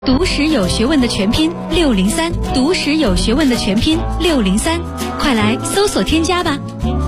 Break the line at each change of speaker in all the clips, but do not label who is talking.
读史有学问的全拼603，读史有学问的全拼603，快来搜索添加吧。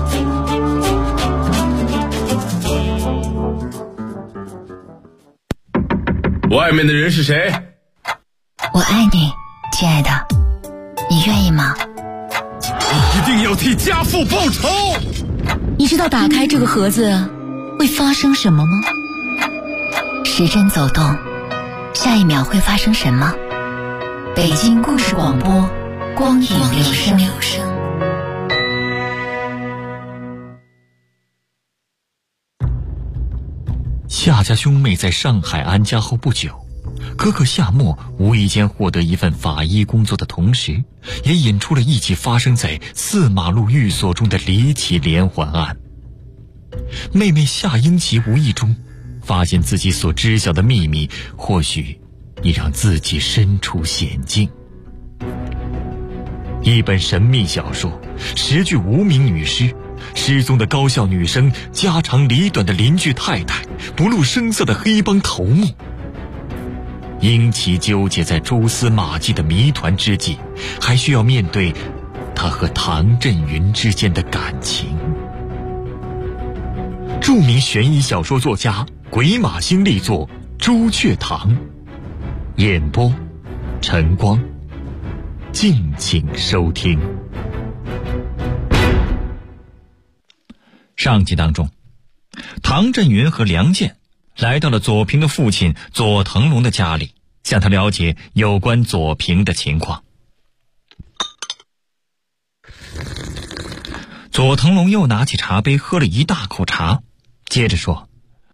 外面的人是谁？
我爱你，亲爱的，你愿意吗？
你一定要替家父报仇！
你知道打开这个盒子会发生什么吗？时针走动，下一秒会发生什么？北京故事广播，光影留声。
夏家兄妹在上海安家后不久，哥哥夏沫无意间获得一份法医工作的同时，也引出了一起发生在4马路寓所中的离奇连环案。妹妹夏英奇无意中发现自己所知晓的秘密，或许已让自己身处险境。一本神秘小说，10具无名女尸，失踪的高校女生，家长里短的邻居太太，不露声色的黑帮头目。英奇纠结在蛛丝马迹的谜团之际，还需要面对他和唐振云之间的感情。著名悬疑小说作家鬼马星力作《朱雀堂》，演播晨光，敬请收听。上集当中，唐振云和梁健来到了左平的父亲左腾龙的家里，向他了解有关左平的情况。左腾龙又拿起茶杯喝了一大口茶，接着说：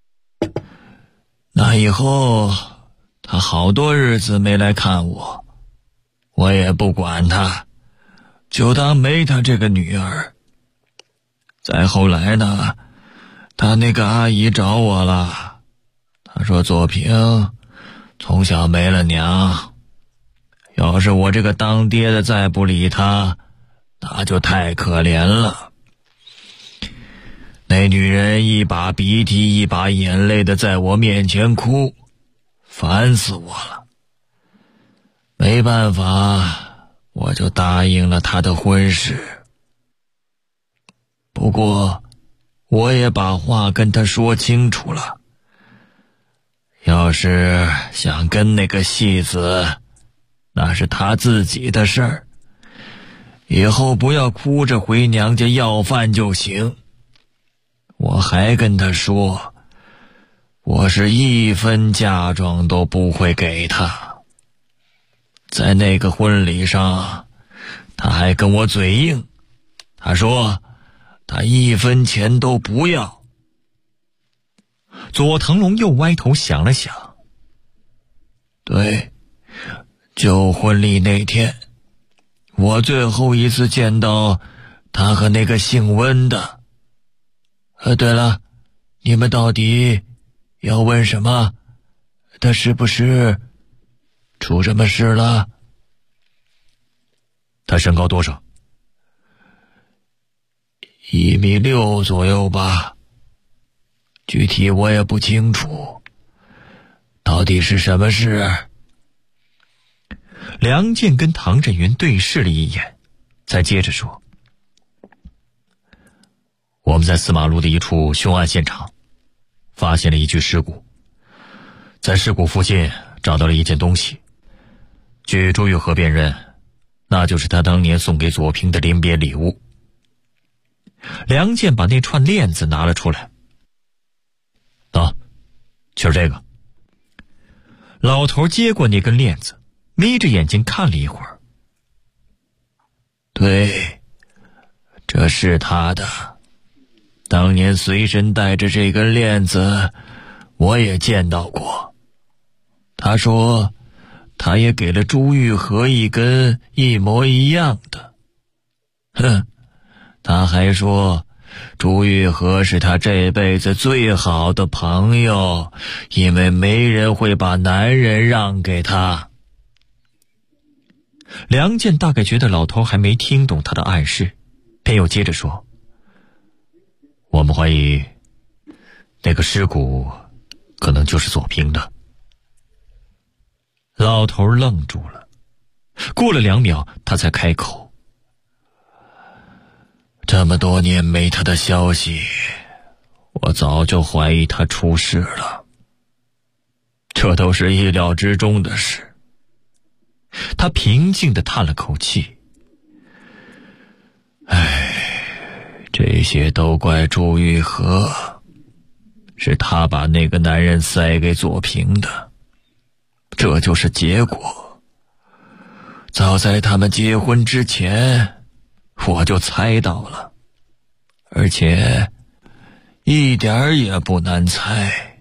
那以后他好多日子没来看我，我也不管他，就当没他这个女儿。再后来呢，他那个阿姨找我了，她说左平从小没了娘，要是我这个当爹的再不理他，那就太可怜了。那女人一把鼻涕一把眼泪的在我面前哭，烦死我了。没办法，我就答应了她的婚事。不过我也把话跟她说清楚了，要是想跟那个戏子，那是她自己的事儿，以后不要哭着回娘家要饭就行。我还跟他说，我是1分嫁妆都不会给他。在那个婚礼上，他还跟我嘴硬，他说他1分钱都不要。左腾龙又歪头想了想，对，就婚礼那天，我最后一次见到他和那个姓温的。对了，你们到底要问什么？他是不是出什么事了？他身高多少？1.6米左右吧，具体我也不清楚。到底是什么事？梁健跟唐振云对视了一眼，再接着说：我们在4马路的一处凶案现场发现了一具尸骨，在尸骨附近找到了一件东西，据朱玉和辨认，那就是他当年送给左平的临别礼物。梁健把那串链子拿了出来，就是这个。老头接过那根链子，眯着眼睛看了一会儿，对，这是他的。当年随身带着这根链子，我也见到过。他说他也给了朱玉和一根一模一样的。他还说朱玉和是他这辈子最好的朋友，因为没人会把男人让给他。梁健大概觉得老头还没听懂他的暗示，便又接着说：我们怀疑那个尸骨可能就是左平的。 老头愣住了，过了2秒，他才开口：“这么多年没他的消息，我早就怀疑他出事了。这都是意料之中的事。”他平静地叹了口气：“这些都怪朱玉和，是他把那个男人塞给左平的，这就是结果。早在他们结婚之前，我就猜到了，而且一点儿也不难猜。”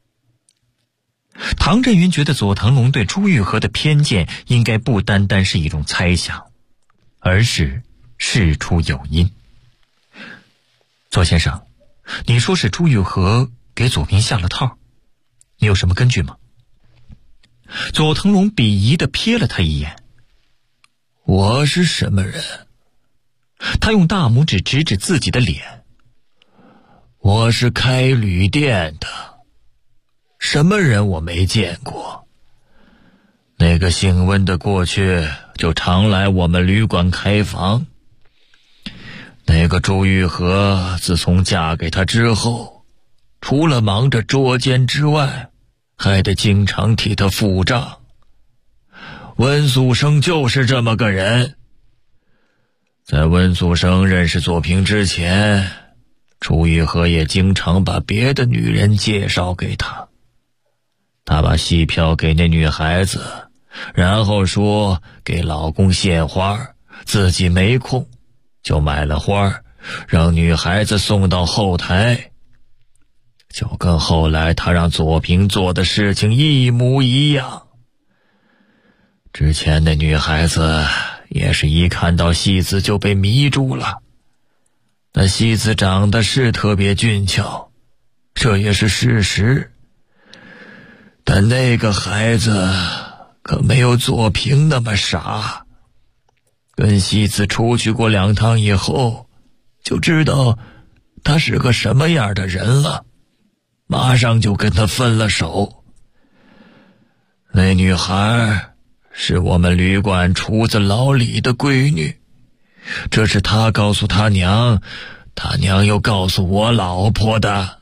唐振云觉得左腾龙对朱玉和的偏见应该不单单是一种猜想，而是事出有因。左先生，你说是朱玉和给左平下了套，你有什么根据吗？左腾龙鄙夷地瞥了他一眼。我是什么人？他用大拇指指指自己的脸。我是开旅店的，什么人我没见过。那个姓温的过去就常来我们旅馆开房。那个朱玉和自从嫁给他之后，除了忙着捉奸之外，还得经常替他付账。温素生就是这么个人。在温素生认识左平之前，朱玉和也经常把别的女人介绍给他。他把戏票给那女孩子，然后说给老公献花，自己没空，就买了花，让女孩子送到后台，就跟后来他让左平做的事情一模一样。之前那女孩子也是一看到戏子就被迷住了，那戏子长得是特别俊俏，这也是事实。但那个孩子可没有左平那么傻，跟戏子出去过2趟以后，就知道他是个什么样的人了，马上就跟他分了手。那女孩是我们旅馆厨子老李的闺女，这是他告诉他娘，他娘又告诉我老婆的。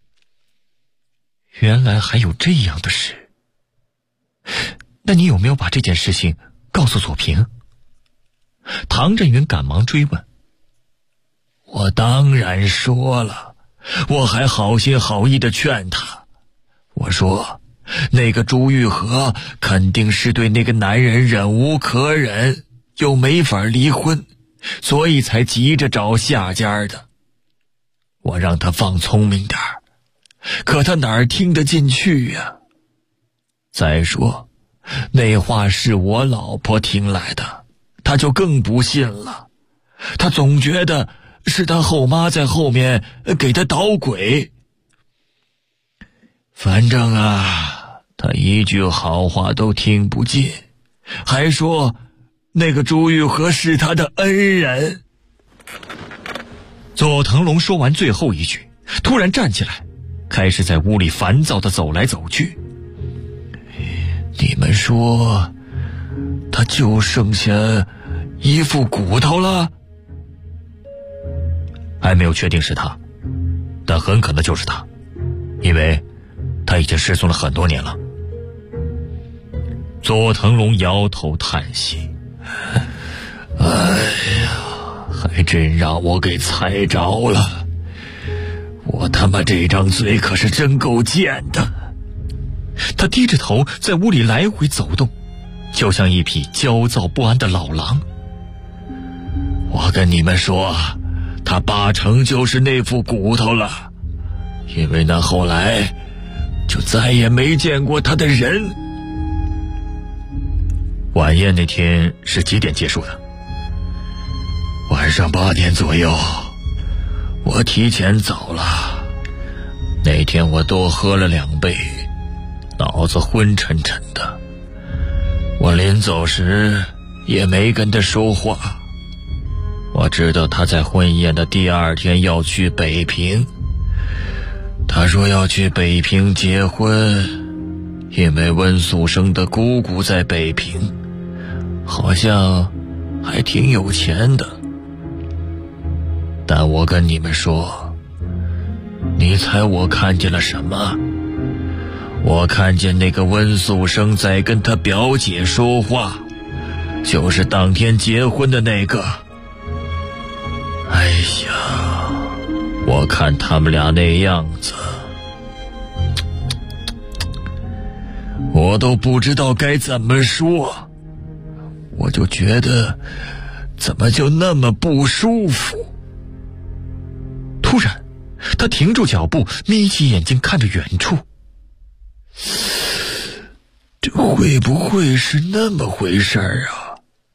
原来还有这样的事。那你有没有把这件事情告诉左平？唐振云赶忙追问。我当然说了，我还好心好意地劝他。我说那个朱玉和肯定是对那个男人忍无可忍，又没法离婚，所以才急着找下家的。我让他放聪明点儿，可他哪儿听得进去呀？再说那话是我老婆听来的，他就更不信了。他总觉得是他后妈在后面给他捣鬼。反正啊，他一句好话都听不进，还说那个朱玉和是他的恩人。左腾龙说完最后一句，突然站起来，开始在屋里烦躁地走来走去。你们说他就剩下一副骨头了？还没有确定是他，但很可能就是他，因为他已经失踪了很多年了。左腾龙摇头叹息，哎呀，还真让我给猜着了，我他妈这张嘴可是真够贱的。他低着头在屋里来回走动，就像一匹焦躁不安的老狼。我跟你们说，他8成就是那副骨头了，因为那后来就再也没见过他的人。晚宴那天是几点结束的？晚上8点左右，我提前走了。那天我多喝了2杯，脑子昏沉沉的。我临走时也没跟他说话。我知道他在婚宴的第2天要去北平，他说要去北平结婚， 因为温素生的姑姑在北平，好像还挺有钱的。但我跟你们说，你猜我看见了什么？我看见那个温素生在跟他表姐说话，就是当天结婚的那个。哎呀，我看他们俩那样子，我都不知道该怎么说，我就觉得怎么就那么不舒服。突然他停住脚步，眯起眼睛看着远处，这会不会是那么回事啊？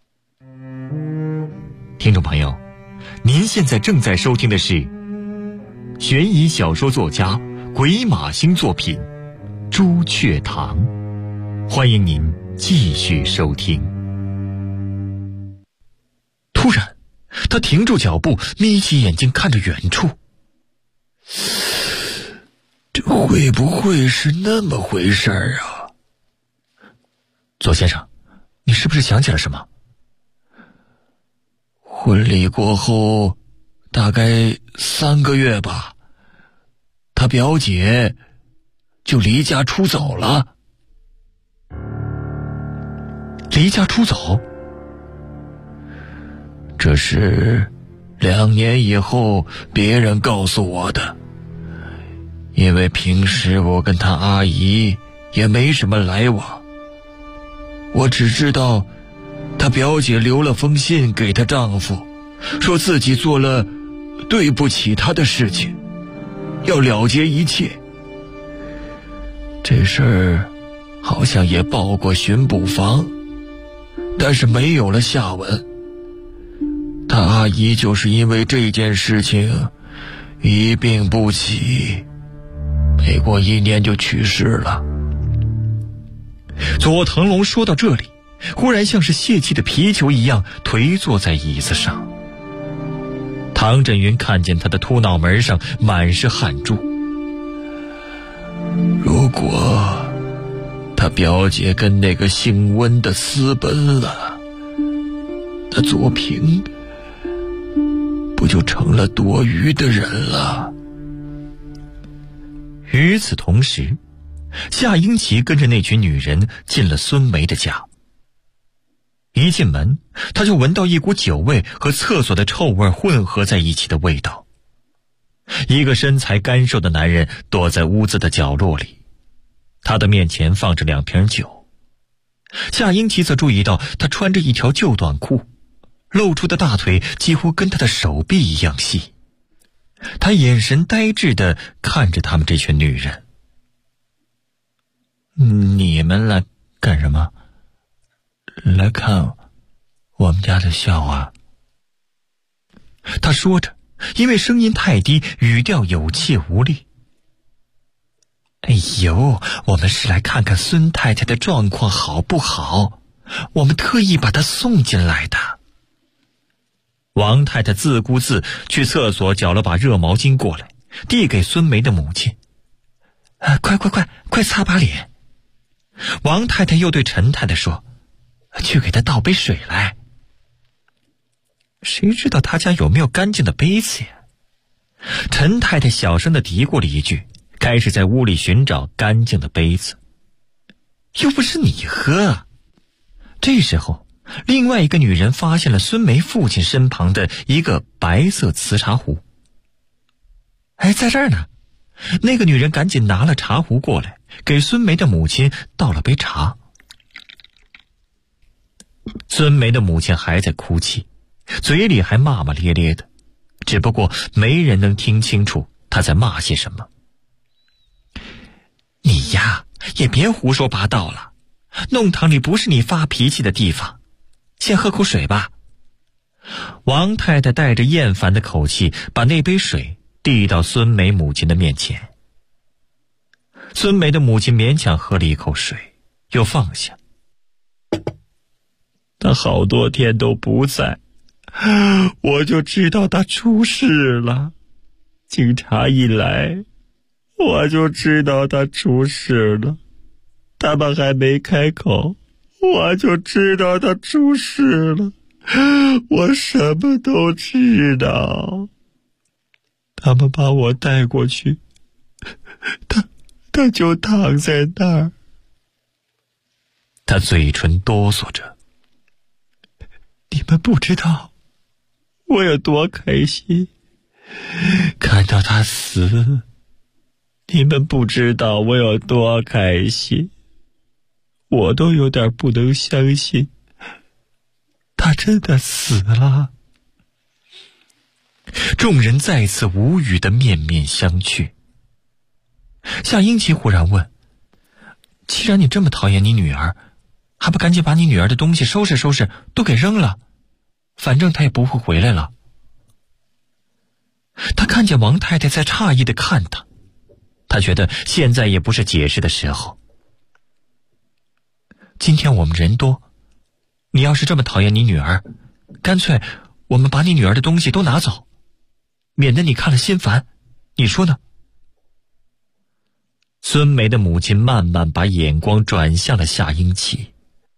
听众朋友，您现在正在收听的是悬疑小说作家鬼马星作品《朱雀堂》，欢迎您继续收听。
突然他停住脚步，眯起眼睛看着远处，这会不会是那么回事啊？
左先生，你是不是想起了什么？
婚礼过后大概3个月吧，他表姐就离家出走了。
离家出走？
这是2年以后别人告诉我的，因为平时我跟他阿姨也没什么来往，我只知道她表姐留了封信给她丈夫，说自己做了对不起他的事情，要了结一切。这事儿好像也报过巡捕房，但是没有了下文。他阿姨就是因为这件事情一病不起，没过1年就去世了。
左腾龙说到这里，忽然像是泄气的皮球一样颓坐在椅子上。唐振云看见他的秃脑门上满是汗珠。
如果他表姐跟那个姓温的私奔了，那左平不就成了多余的人了？
与此同时，夏英奇跟着那群女人进了孙梅的家。一进门，他就闻到一股酒味和厕所的臭味混合在一起的味道。一个身材干瘦的男人躲在屋子的角落里，他的面前放着2瓶酒。夏英奇则注意到他穿着一条旧短裤，露出的大腿几乎跟他的手臂一样细。他眼神呆滞地看着他们这群女人。
你们来干什么？来看我们家的笑啊。
他说着，因为声音太低，语调有气无力。哎呦，我们是来看看孙太太的状况好不好，我们特意把她送进来的。王太太自顾自去厕所搅了把热毛巾过来，递给孙梅的母亲。快擦把脸。王太太又对陈太太说，去给她倒杯水来。谁知道他家有没有干净的杯子呀？陈太太小声地嘀咕了一句，开始在屋里寻找干净的杯子。又不是你喝啊。这时候，另外一个女人发现了孙梅父亲身旁的一个白色瓷茶壶。在这儿呢。那个女人赶紧拿了茶壶过来，给孙梅的母亲倒了杯茶。孙梅的母亲还在哭泣，嘴里还骂骂咧咧的，只不过没人能听清楚她在骂些什么。你呀，也别胡说八道了，弄堂里不是你发脾气的地方，先喝口水吧。王太太带着厌烦的口气把那杯水递到孙梅母亲的面前。孙梅的母亲勉强喝了一口水，又放下。他好多天都不在，我就知道他出事了。警察一来，我就知道他出事了。 他们还没开口，我就知道他出事了。我什么都知道。他们把我带过去，他就躺在那儿。他嘴唇哆嗦着。你们不知道我有多开心，看到他死。你们不知道我有多开心，我都有点不能相信，他真的死了。众人再次无语的面面相觑。夏英奇忽然问：既然你这么讨厌你女儿，还不赶紧把你女儿的东西收拾收拾，都给扔了，反正她也不会回来了。他看见王太太在诧异地看他，他觉得现在也不是解释的时候。今天我们人多，你要是这么讨厌你女儿，干脆我们把你女儿的东西都拿走，免得你看了心烦，你说呢？孙梅的母亲慢慢把眼光转向了夏英奇。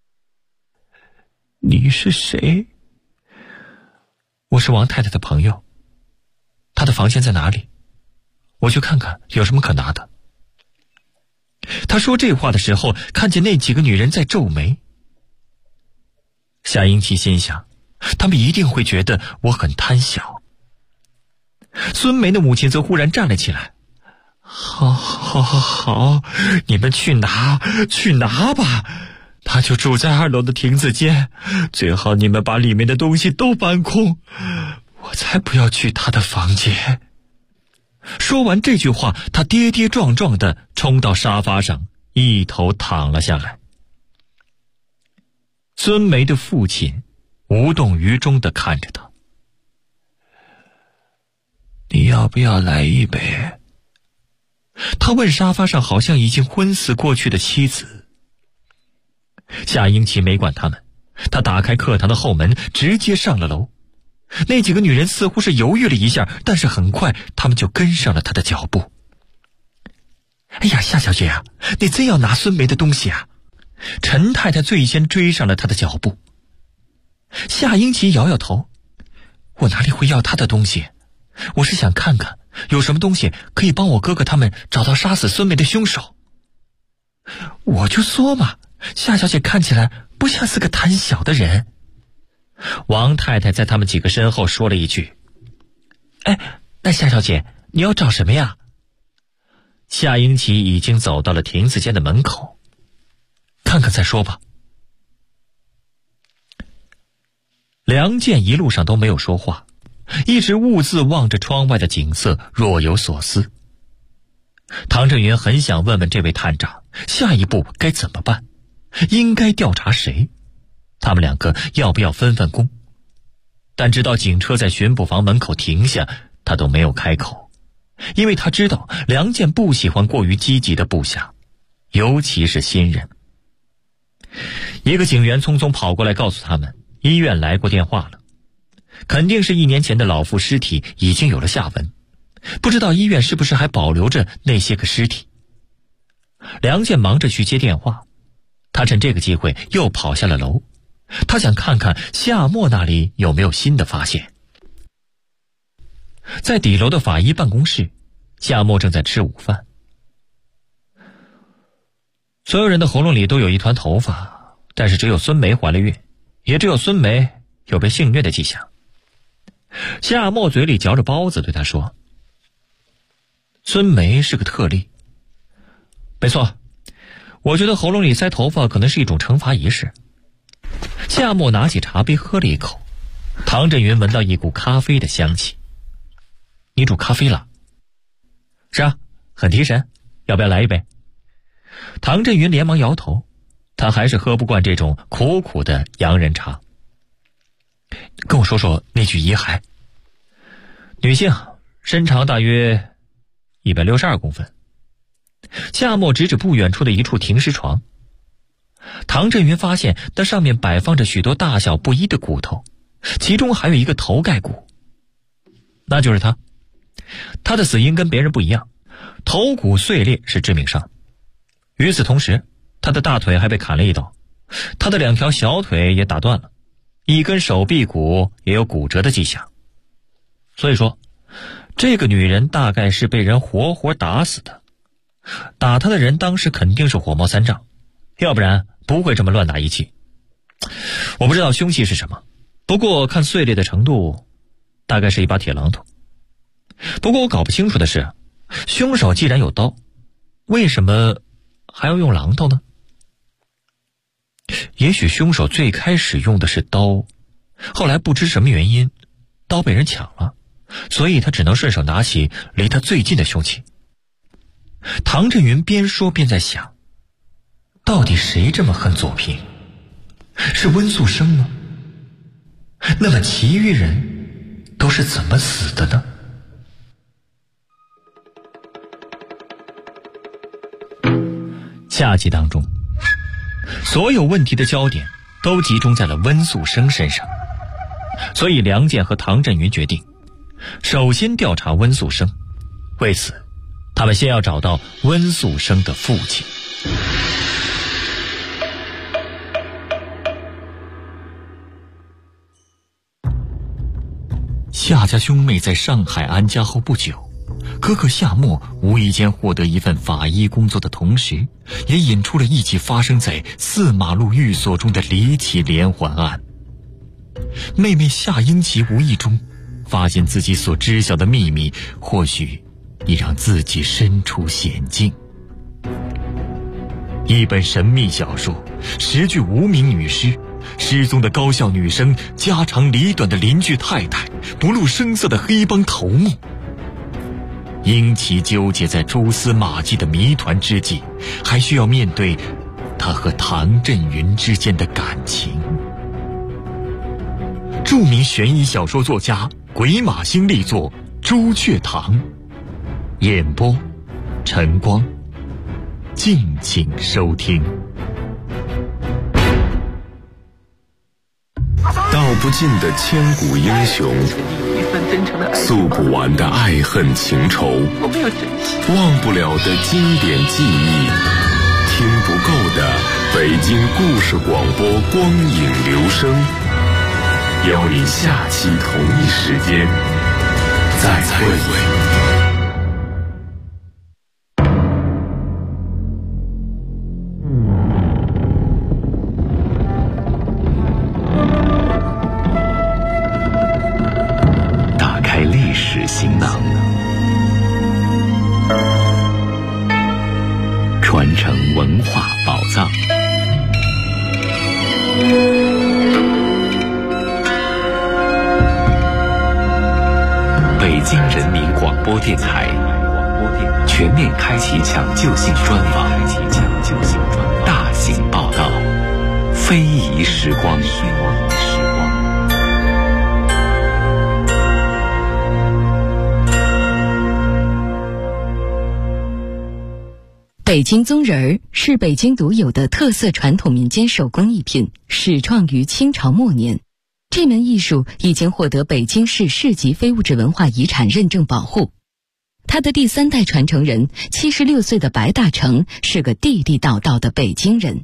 你是谁？我是王太太的朋友，她的房间在哪里？我去看看有什么可拿的。他说这话的时候，看见那几个女人在皱眉。夏英奇心想，他们一定会觉得我很贪小。孙梅的母亲则忽然站了起来：好，你们去拿吧，他就住在2楼的亭子间，最好你们把里面的东西都搬空，我才不要去他的房间。说完这句话，他跌跌撞撞地冲到沙发上，一头躺了下来。孙梅的父亲无动于衷地看着他。你要不要来一杯？他问沙发上好像已经昏死过去的妻子。夏英奇没管他们，他打开客堂的后门，直接上了楼。那几个女人似乎是犹豫了一下，但是很快她们就跟上了他的脚步。哎呀，夏小姐啊，你真要拿孙梅的东西啊？陈太太最先追上了他的脚步。夏英奇摇摇头：我哪里会要他的东西？我是想看看有什么东西可以帮我哥哥他们找到杀死孙梅的凶手。我就说嘛，夏小姐看起来不像是个贪小的人。王太太在他们几个身后说了一句：哎，那夏小姐你要找什么呀？夏英奇已经走到了亭子间的门口，看看再说吧。梁健一路上都没有说话，一直兀自望着窗外的景色，若有所思。唐振云很想问问这位探长，下一步该怎么办，应该调查谁，他们两个要不要分工？但直到警车在巡捕房门口停下，他都没有开口，因为他知道梁健不喜欢过于积极的部下，尤其是新人。一个警员匆匆跑过来告诉他们，医院来过电话了，肯定是1年前的老妇尸体已经有了下文，不知道医院是不是还保留着那些个尸体。梁健忙着去接电话，他趁这个机会又跑下了楼，他想看看夏沫那里有没有新的发现。在底楼的法医办公室，夏沫正在吃午饭。所有人的喉咙里都有一团头发，但是只有孙梅怀了孕，也只有孙梅有被性虐的迹象。夏沫嘴里嚼着包子，对他说：孙梅是个特例。没错，我觉得喉咙里塞头发可能是一种惩罚仪式。夏沫拿起茶杯喝了一口，唐振云闻到一股咖啡的香气。你煮咖啡了？是啊，很提神，要不要来一杯？唐振云连忙摇头，他还是喝不惯这种苦苦的洋人茶。跟我说说那具遗骸。女性，身长大约162公分。夏沫指指不远处的一处停尸床。唐振云发现那上面摆放着许多大小不一的骨头，其中还有一个头盖骨。那就是他。他的死因跟别人不一样，头骨碎裂是致命伤。与此同时， 他的大腿还被砍了一刀，他的2条小腿也打断了，一根手臂骨也有骨折的迹象。所以说，这个女人大概是被人活活打死的。打她的人当时肯定是火冒三丈，要不然不会这么乱打一气。我不知道凶器是什么，不过看碎裂的程度，大概是一把铁榔头。不过我搞不清楚的是，凶手既然有刀，为什么还要用榔头呢？也许凶手最开始用的是刀，后来不知什么原因，刀被人抢了，所以他只能顺手拿起离他最近的凶器。唐振云边说边在想，到底谁这么恨左平？是温素生吗？那么其余人都是怎么死的呢？下集当中，所有问题的焦点都集中在了温素生身上，所以梁健和唐振云决定首先调查温素生。为此，他们先要找到温素生的父亲。夏家兄妹在上海安家后不久，哥哥夏沫无意间获得一份法医工作的同时，也引出了一起发生在4马路寓所中的离奇连环案。妹妹夏英奇无意中发现自己所知晓的秘密，或许已让自己身处险境。一本神秘小说，10具无名女尸，失踪的高校女生，家长里短的邻居太太，不露声色的黑帮头目。英奇纠结在蛛丝马迹的谜团之际，还需要面对他和唐振云之间的感情。著名悬疑小说作家鬼马星力作《朱雀堂》，演播晨光，敬请收听。
道不尽的千古英雄，诉不完的爱恨情仇，忘不了的经典记忆，听不够的北京故事广播光影留声，邀你下期同一时间再会。
行囊，传承文化宝藏。北京人民广播电台全面开启抢救性专访，大型报道，非遗时光。
北京宗人儿是北京独有的特色传统民间手工艺品，始创于清朝末年。这门艺术已经获得北京市市级非物质文化遗产认证保护。他的第3代传承人76岁的白大成是个地地道道的北京人。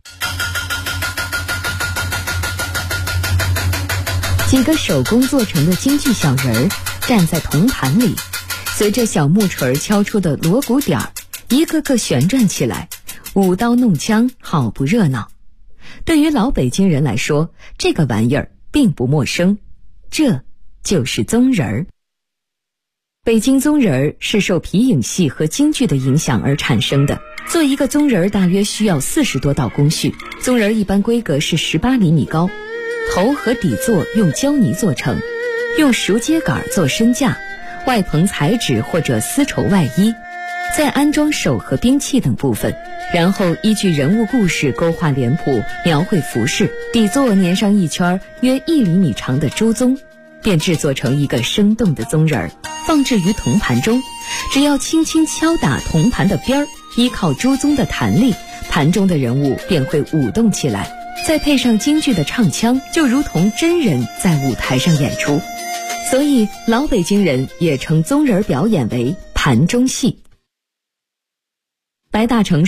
几个手工做成的京剧小人儿站在铜盘里，随着小木锤敲出的锣鼓点儿，一个个旋转起来，舞刀弄枪，好不热闹。对于老北京人来说，这个玩意儿并不陌生，这就是宗人儿。北京宗人儿是受皮影戏和京剧的影响而产生的。做一个宗人儿大约需要40多道工序，宗人儿一般规格是18厘米高，头和底座用胶泥做成，用熟秸秆做身架，外棚彩纸或者丝绸外衣，再安装手和兵器等部分，然后依据人物故事勾画脸谱，描绘服饰，底座粘上一圈约1厘米长的猪鬃，便制作成一个生动的宗人儿，放置于铜盘中。只要轻轻敲打铜盘的边儿，依靠猪鬃的弹力，盘中的人物便会舞动起来，再配上京剧的唱腔，就如同真人在舞台上演出。所以老北京人也称宗人表演为盘中戏。白大成说，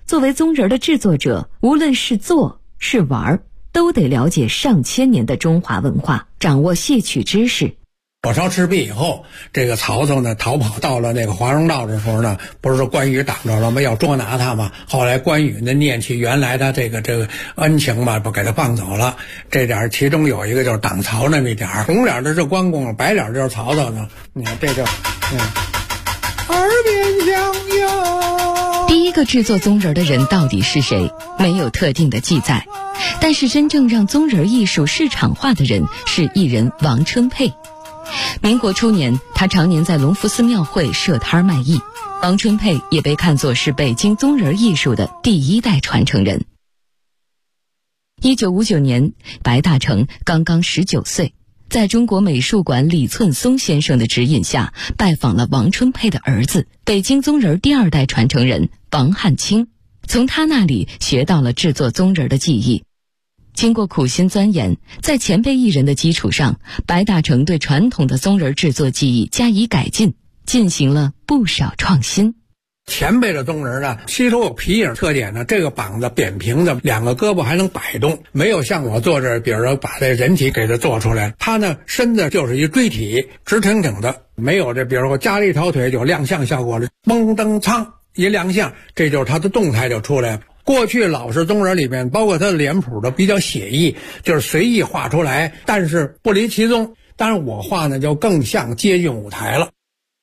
作为宗人的制作者，无论是做是玩，都得了解上千年的中华文化，掌握戏曲知识。
火烧赤壁以后，这个曹操呢逃跑到了那个华容道的时候呢，不是说关羽挡着了吗？要捉拿他嘛。后来关羽呢念起原来的这个恩情嘛，不给他放走了。这点其中有一个就是挡曹那么一点，红脸的是关公，白脸就是曹操呢。你看这就耳边响哟。
第一个制作宗人的人到底是谁？没有特定的记载，但是真正让宗人艺术市场化的人是艺人王春佩。民国初年，他常年在隆福寺庙会设摊卖艺。王春佩也被看作是北京宗人艺术的第一代传承人。1959年，白大成刚刚19岁，在中国美术馆李寸松先生的指引下，拜访了王春佩的儿子，北京宗人第二代传承人王汉卿，从他那里学到了制作宗人的技艺。经过苦心钻研，在前辈艺人的基础上，白大成对传统的宗人制作技艺加以改进，进行了不少创新。
前辈的宗人呢，吸收有皮影特点呢，这个膀子扁平的，两个胳膊还能摆动，没有像我做这，比如说把这人体给它做出来，他呢身子就是一锥体，直挺挺的，没有这，比如说加了一条腿有亮相效果了，嘣噔苍一亮相，这就是他的动态就出来了。过去老式宗人里面，包括他的脸谱的比较写意，就是随意画出来，但是不离其宗。当然我画呢就更像接近舞台了。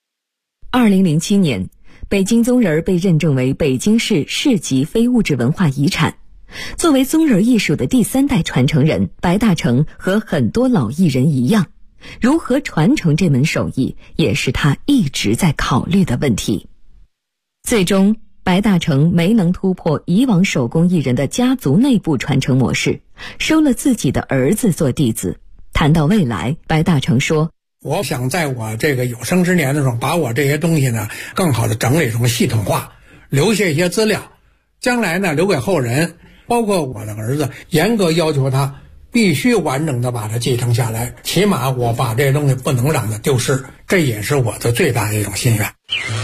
2007年，北京宗人被认证为北京市市级非物质文化遗产。作为宗人艺术的第三代传承人，白大成和很多老艺人一样，如何传承这门手艺，也是他一直在考虑的问题。最终，白大成没能突破以往手工艺人的家族内部传承模式，收了自己的儿子做弟子。谈到未来，白大成说，
我想在我这个有生之年的时候，把我这些东西呢更好的整理成系统化，留下一些资料，将来呢留给后人，包括我的儿子，严格要求他必须完整的把它继承下来，起码我把这些东西不能让它丢失，这也是我的最大的一种心愿。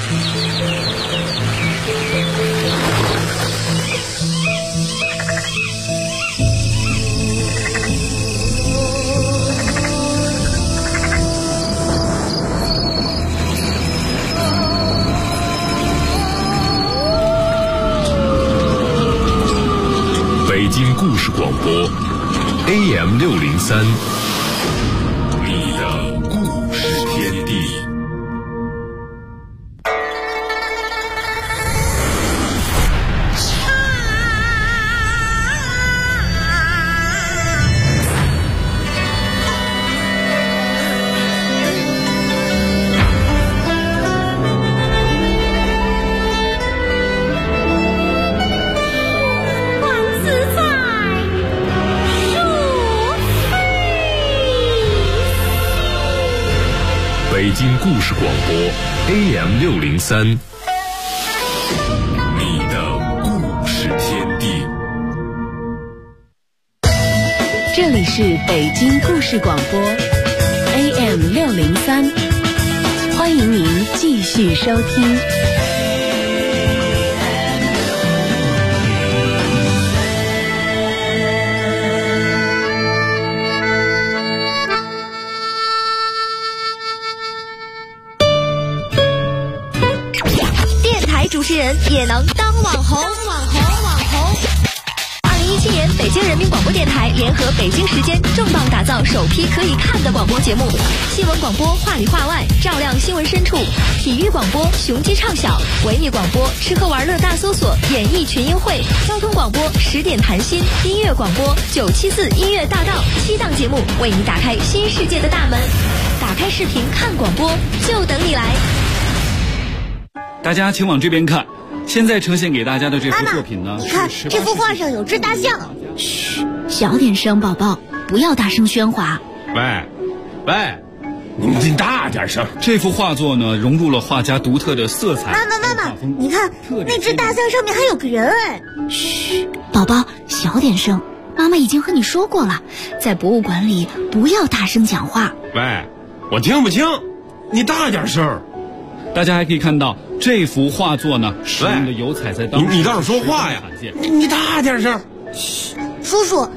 北京故事广播 AM603， 你的故事天地。北京故事广播 AM603， 你的故事天地。
这里是北京故事广播 AM603， 欢迎您继续收听。
主持人也能当网红。2017年，北京人民广播电台联合北京时间重磅打造首批可以看的广播节目：新闻广播话里话外，照亮新闻深处；体育广播雄鸡唱晓；文艺广播吃喝玩乐大搜索，演艺群英会；交通广播10点谈心；音乐广播974音乐大道，7档节目为你打开新世界的大门。打开视频看广播，就等你来。
大家请往这边看，现在呈现给大家的这幅作品呢，
你看这幅画上有只大象。
嘘，小点声，宝宝，不要大声喧哗。
喂，你大点声。
这幅画作呢，融入了画家独特的色彩。
妈妈，你看那只大象上面还有个人哎。
嘘，宝宝，小点声。妈妈已经和你说过了，在博物馆里不要大声讲话。
喂，我听不清，你大点声。
大家还可以看到这幅画作呢，使用的油彩在当时
你倒是说话呀！你大点声。
叔叔，